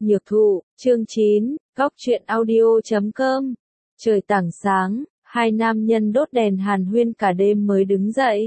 Nhược thụ, chương 9, góc truyện audio.com. Trời tảng sáng, hai nam nhân đốt đèn hàn huyên cả đêm mới đứng dậy.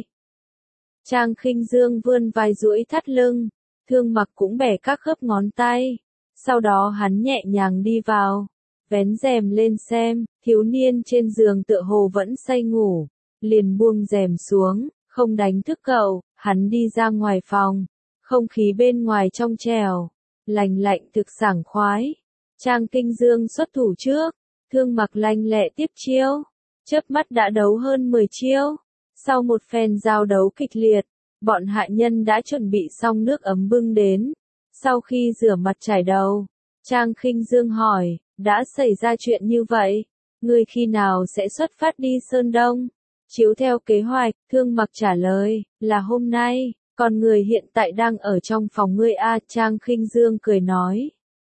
Trang Khinh Dương vươn vai duỗi thắt lưng, Thương Mặc cũng bẻ các khớp ngón tay. Sau đó hắn nhẹ nhàng đi vào, vén rèm lên xem, thiếu niên trên giường tựa hồ vẫn say ngủ, liền buông rèm xuống, không đánh thức cậu, hắn đi ra ngoài phòng, không khí bên ngoài trong trẻo, lành lạnh thực sảng khoái. Trang Kinh Dương xuất thủ trước, Thương Mặc lanh lẹ tiếp chiêu, chớp mắt đã đấu hơn 10 chiêu. Sau một phen giao đấu kịch liệt, bọn hạ nhân đã chuẩn bị xong nước ấm bưng đến. Sau khi rửa mặt chải đầu, Trang Khinh Dương hỏi, đã xảy ra chuyện như vậy, ngươi khi nào sẽ xuất phát đi Sơn Đông? Chiếu theo kế hoạch, Thương Mặc trả lời, là hôm nay, còn người hiện tại đang ở trong phòng ngươi a. Trang Khinh Dương cười nói.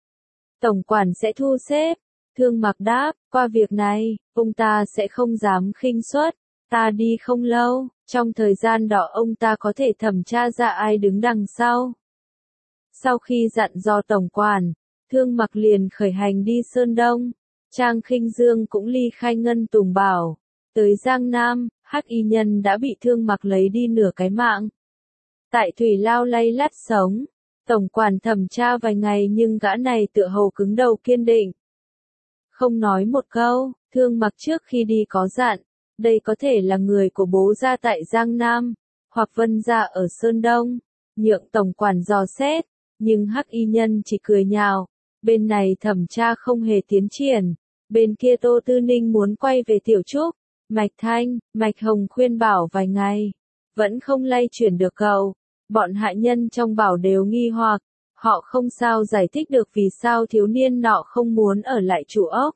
Tổng quản sẽ thu xếp. Thương Mặc đáp, qua việc này, ông ta sẽ không dám khinh suất. Ta đi không lâu, trong thời gian đó ông ta có thể thẩm tra ra ai đứng đằng sau. Sau khi dặn dò tổng quản, Thương Mặc liền khởi hành đi Sơn Đông. Trang Khinh Dương cũng ly khai Ngân Tùng Bảo. Tới Giang Nam, Hắc Y Nhân đã bị Thương Mặc lấy đi nửa cái mạng. Tại Thủy Lao lay lắt sống, tổng quản thẩm tra vài ngày nhưng gã này tựa hồ cứng đầu kiên định. Không nói một câu, Thương Mặc trước khi đi có dặn, đây có thể là người của bố gia tại Giang Nam, hoặc Vân gia ở Sơn Đông, nhượng tổng quản dò xét, nhưng Hắc Y Nhân chỉ cười nhạo, bên này thẩm tra không hề tiến triển, bên kia Tô Tư Ninh muốn quay về Tiểu Trúc, Mạch Thanh, Mạch Hồng khuyên bảo vài ngày, vẫn không lay chuyển được cậu. Bọn hạ nhân trong bảo đều nghi hoặc, họ không sao giải thích được vì sao thiếu niên nọ không muốn ở lại chủ ốc.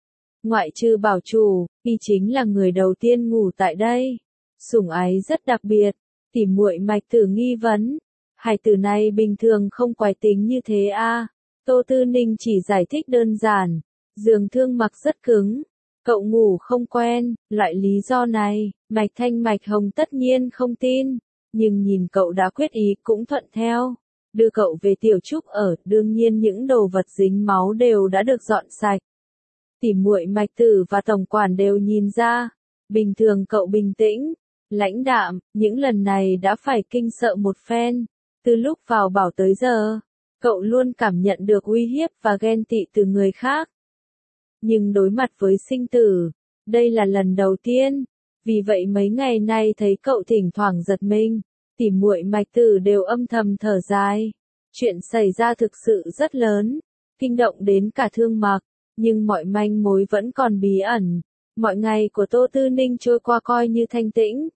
Ngoại trừ bảo chủ, y chính là người đầu tiên ngủ tại đây. Sủng ái rất đặc biệt, tỉ muội Mạch Tử nghi vấn. Hải tử này bình thường không quái tính như thế a. Tô Tư Ninh chỉ giải thích đơn giản, giường Thương Mặc rất cứng, cậu ngủ không quen, loại lý do này, Mạch Thanh Mạch Hồng tất nhiên không tin. Nhưng nhìn cậu đã quyết ý cũng thuận theo, đưa cậu về Tiểu Trúc ở, đương nhiên những đồ vật dính máu đều đã được dọn sạch. Tỉ muội Mạch Tử và tổng quản đều nhìn ra, bình thường cậu bình tĩnh, lãnh đạm, những lần này đã phải kinh sợ một phen, từ lúc vào bảo tới giờ, cậu luôn cảm nhận được uy hiếp và ghen tị từ người khác. Nhưng đối mặt với sinh tử, đây là lần đầu tiên. Vì vậy mấy ngày nay thấy cậu thỉnh thoảng giật mình, tỉ muội Mạch Tử đều âm thầm thở dài. Chuyện xảy ra thực sự rất lớn, kinh động đến cả Thương Mặc, nhưng mọi manh mối vẫn còn bí ẩn. Mọi ngày của Tô Tư Ninh trôi qua coi như thanh tĩnh.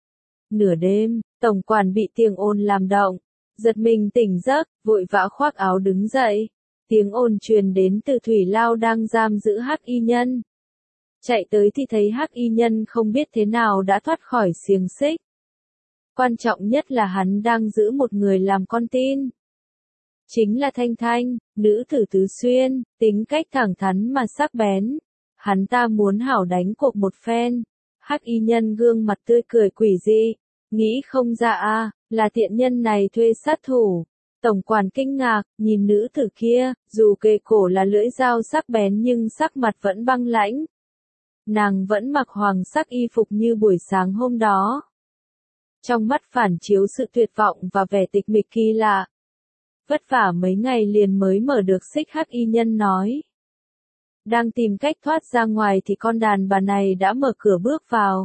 Nửa đêm, tổng quản bị tiếng ồn làm động, giật mình tỉnh giấc, vội vã khoác áo đứng dậy. Tiếng ồn truyền đến từ Thủy Lao đang giam giữ Hắc Y Nhân. Chạy tới thì thấy Hắc Y Nhân không biết thế nào đã thoát khỏi xiềng xích. Quan trọng nhất là hắn đang giữ một người làm con tin. Chính là Thanh Thanh, nữ tử Tứ Xuyên, tính cách thẳng thắn mà sắc bén. Hắn ta muốn hảo đánh cuộc một phen. Hắc Y Nhân gương mặt tươi cười quỷ dị, nghĩ không ra a, là tiện nhân này thuê sát thủ. Tổng quản kinh ngạc, nhìn nữ tử kia, dù kề cổ là lưỡi dao sắc bén nhưng sắc mặt vẫn băng lãnh. Nàng vẫn mặc hoàng sắc y phục như buổi sáng hôm đó. Trong mắt phản chiếu sự tuyệt vọng và vẻ tịch mịch kỳ lạ. Vất vả mấy ngày liền mới mở được xích. Hắc Y Nhân nói. Đang tìm cách thoát ra ngoài thì con đàn bà này đã mở cửa bước vào.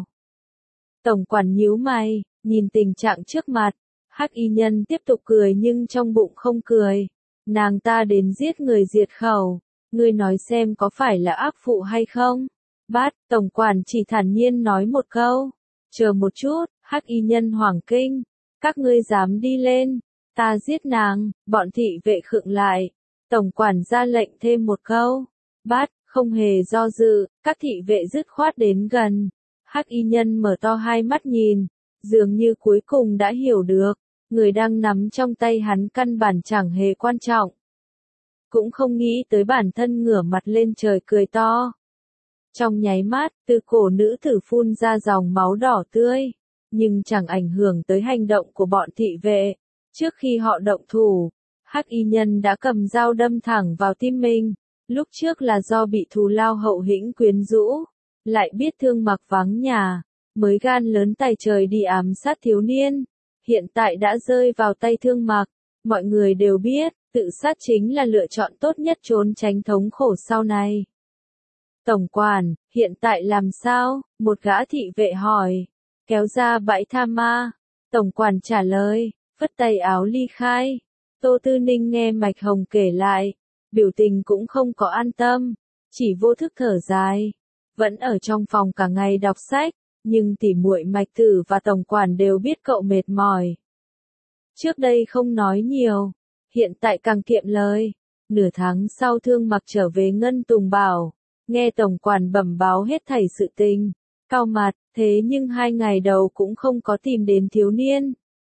Tổng quản nhíu mày, nhìn tình trạng trước mặt. Hắc Y Nhân tiếp tục cười nhưng trong bụng không cười. Nàng ta đến giết người diệt khẩu. Ngươi nói xem có phải là ác phụ hay không? Bát, tổng quản chỉ thản nhiên nói một câu. Chờ một chút, Hắc Y Nhân hoảng kinh. Các ngươi dám đi lên. Ta giết nàng, bọn thị vệ khựng lại. Tổng quản ra lệnh thêm một câu. Bát, không hề do dự, các thị vệ dứt khoát đến gần. Hắc Y Nhân mở to hai mắt nhìn. Dường như cuối cùng đã hiểu được. Người đang nắm trong tay hắn căn bản chẳng hề quan trọng. Cũng không nghĩ tới bản thân ngửa mặt lên trời cười to. Trong nháy mắt, từ cổ nữ tử phun ra dòng máu đỏ tươi, nhưng chẳng ảnh hưởng tới hành động của bọn thị vệ. Trước khi họ động thủ, Hắc y nhân đã cầm dao đâm thẳng vào tim mình. Lúc trước là do bị Thù Lao Hậu Hĩnh quyến rũ, lại biết Thương Mặc vắng nhà, mới gan lớn tài trời đi ám sát thiếu niên. Hiện tại đã rơi vào tay Thương Mặc, mọi người đều biết, tự sát chính là lựa chọn tốt nhất trốn tránh thống khổ sau này. Tổng quản, hiện tại làm sao? Một gã thị vệ hỏi. Kéo ra bãi tha ma. Tổng quản trả lời, phất tay áo ly khai. Tô Tư Ninh nghe Mạch Hồng kể lại, biểu tình cũng không có an tâm, chỉ vô thức thở dài. Vẫn ở trong phòng cả ngày đọc sách, nhưng tỉ muội Mạch Tử và tổng quản đều biết cậu mệt mỏi. Trước đây không nói nhiều, hiện tại càng kiệm lời. Nửa tháng sau Thương Mặc trở về Ngân Tùng Bảo, nghe tổng quản bẩm báo hết thảy sự tình, cau mặt, thế nhưng 2 ngày đầu cũng không có tìm đến thiếu niên.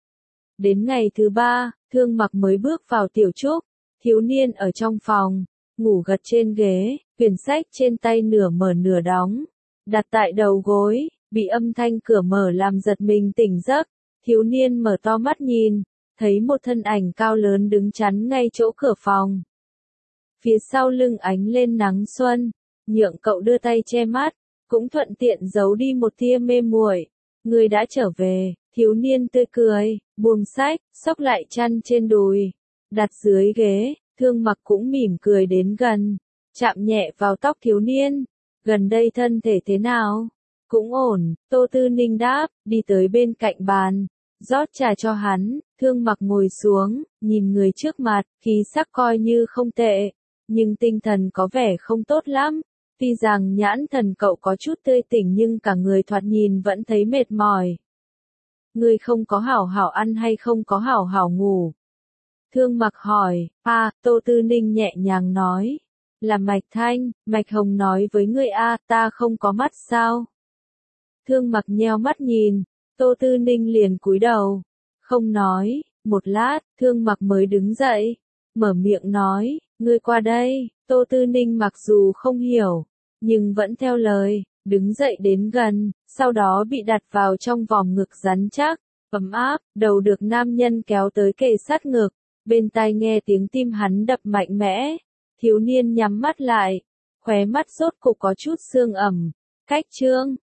Đến ngày thứ 3, Thương Mặc mới bước vào tiểu trúc, thiếu niên ở trong phòng, ngủ gật trên ghế, quyển sách trên tay nửa mở nửa đóng, đặt tại đầu gối, bị âm thanh cửa mở làm giật mình tỉnh giấc. Thiếu niên mở to mắt nhìn, thấy một thân ảnh cao lớn đứng chắn ngay chỗ cửa phòng. Phía sau lưng ánh lên nắng xuân, nhượng cậu đưa tay che mắt, cũng thuận tiện giấu đi một tia mê muội. Người đã trở về, thiếu niên tươi cười, buông sách, xốc lại chăn trên đùi, đặt dưới ghế. Thương Mặc cũng mỉm cười đến gần, chạm nhẹ vào tóc thiếu niên. Gần đây thân thể thế nào? Cũng ổn, Tô Tư Ninh đáp, đi tới bên cạnh bàn, rót trà cho hắn. Thương Mặc ngồi xuống, nhìn người trước mặt, khí sắc coi như không tệ, nhưng tinh thần có vẻ không tốt lắm. Tuy rằng nhãn thần cậu có chút tươi tỉnh nhưng cả người thoạt nhìn vẫn thấy mệt mỏi. Ngươi không có hảo hảo ăn hay không có hảo hảo ngủ? Thương Mặc hỏi. Tô Tư Ninh nhẹ nhàng nói. Là Mạch Thanh, Mạch Hồng nói với ngươi ta không có mắt sao? Thương Mặc nheo mắt nhìn, Tô Tư Ninh liền cúi đầu, không nói. Một lát, Thương Mặc mới đứng dậy, mở miệng nói, ngươi qua đây. Tô Tư Ninh mặc dù không hiểu, nhưng vẫn theo lời, đứng dậy đến gần, sau đó bị đặt vào trong vòng ngực rắn chắc, ấm áp, đầu được nam nhân kéo tới kề sát ngực, bên tai nghe tiếng tim hắn đập mạnh mẽ. Thiếu niên nhắm mắt lại, khóe mắt rốt cục có chút sương ẩm. Cách chương